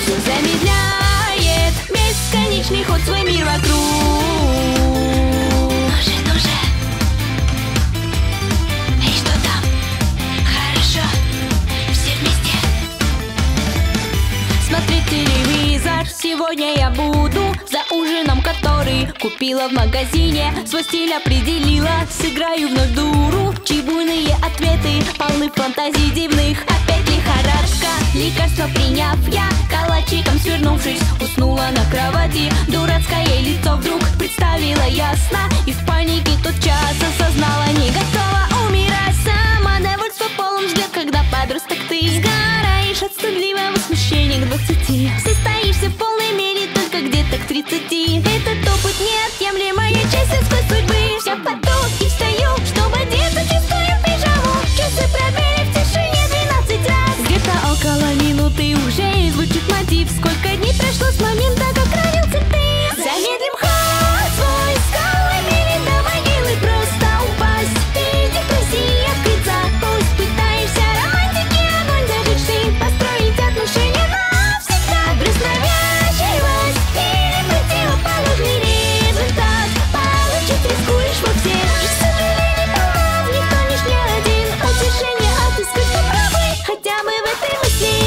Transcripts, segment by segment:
Все замедляет бесконечный ход свой мир вокруг. Ну же, эй, что там? Хорошо, все вместе. Смотреть телевизор сегодня я буду за ужином, который купила в магазине. Свой стиль определила, сыграю вновь дуру, чьи буйные ответы полны фантазий дивных. Опять лихорадка, лекарство приняв, я калачиком свернувшись уснула на кровати. Дурацкое лицо вдруг представила ясно, и в панике тотчас осознала, не готова умирать. Самодовольство полон взгляд, когда подросток ты сгораешь от стыдливого смущения к 20. Состоишься в полной мере только где-то к 30. Этот опыт неотъемлемая часть людской судьбы. Все в поту и встаю, чтобы одеться чистую пижаму. Часы пробили в тишине 12 раз. Где-то около минуты уже звучит мотив. Сколько дней прошло с момента, как родился ты. Замедлим ход свой, скалами до могилы просто упасть. Ты депрессии открыться, пусть пытаешься романтики огонь зажечь ты. Построить отношения навсегда. Брось навязчивость или противоположный результат получить рискуешь во все. И сожалений полно, не тонешь ни один. Утешение отыскать попробуй хотя бы в этой мысли.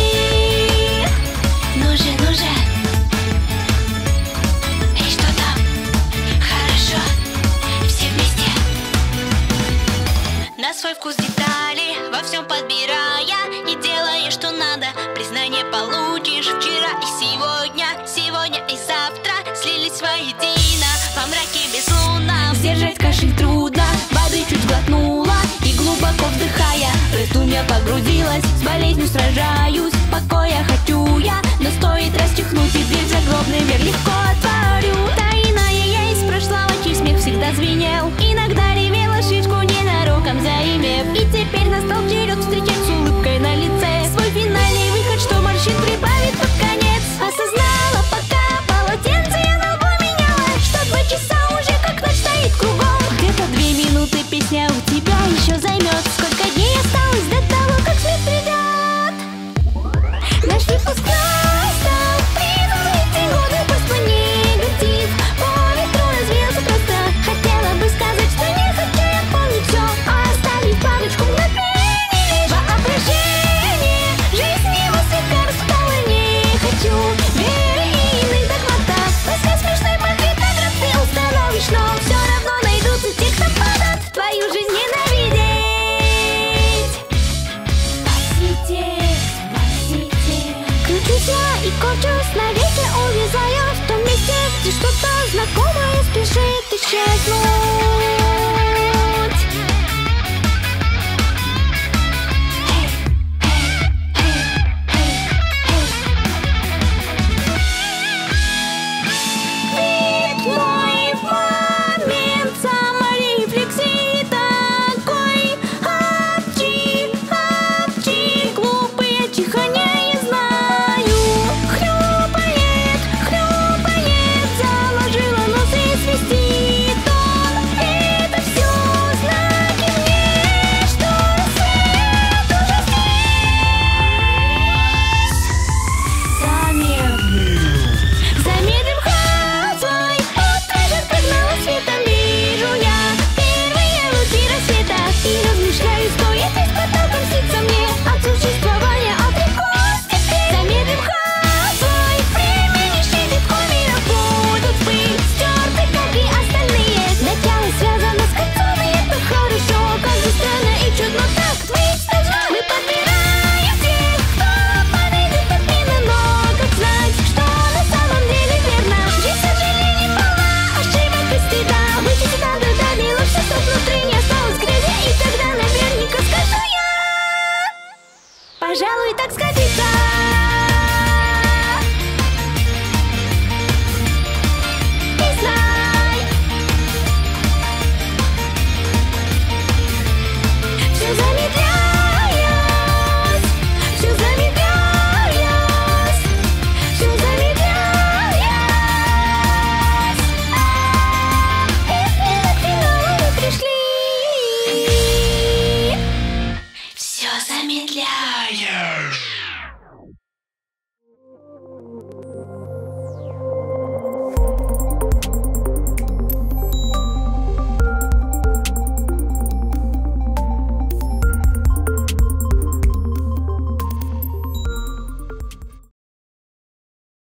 Ну же, эй, что там? Хорошо, все вместе. На свой вкус детали во всем подбирая и делая, что надо. Признание получишь вчера и сегодня, сегодня и завтра слились воедино во мраке безлунном. Сдержать кашель трудно, воды чуть глотнула и глубоко вдыхая раздумья погрузилась. С болезнью сражаюсь, покоя хочу я, но стоит расчихнуть и дверь в загробный мир легко отворю. Тайная я из прошлого, чей смех всегда звенел. Иногда ревела шишку ненароком заимев. И теперь настал черед встречать с улыбкой на лице свой финальный выход, что морщин прибавит под конец. Осознала, пока полотенце я на лбу меняла, что 2 часа уже как ночь стоит кругом. Где-то 2 минуты песня у тебя еще займет. Сколько дней осталось до того, как свет придет. Наш выпускной стал призом за эти годы, пусть мой негатив по ветру развеялся просто. Хотела бы сказать, что не хочу я помнить все, а оставить парочку мгновений лишь воображение. Жизнь его слегка распала, не хочу верить догматов. Доска смешной портрет ты установишь, но все равно найдутся те, кто падают твою жизнь ненавидеть. Спасите. Кручусь я и корчусь, навеки увязаю в том месте, где что-то знакомое спешит исчезнуть.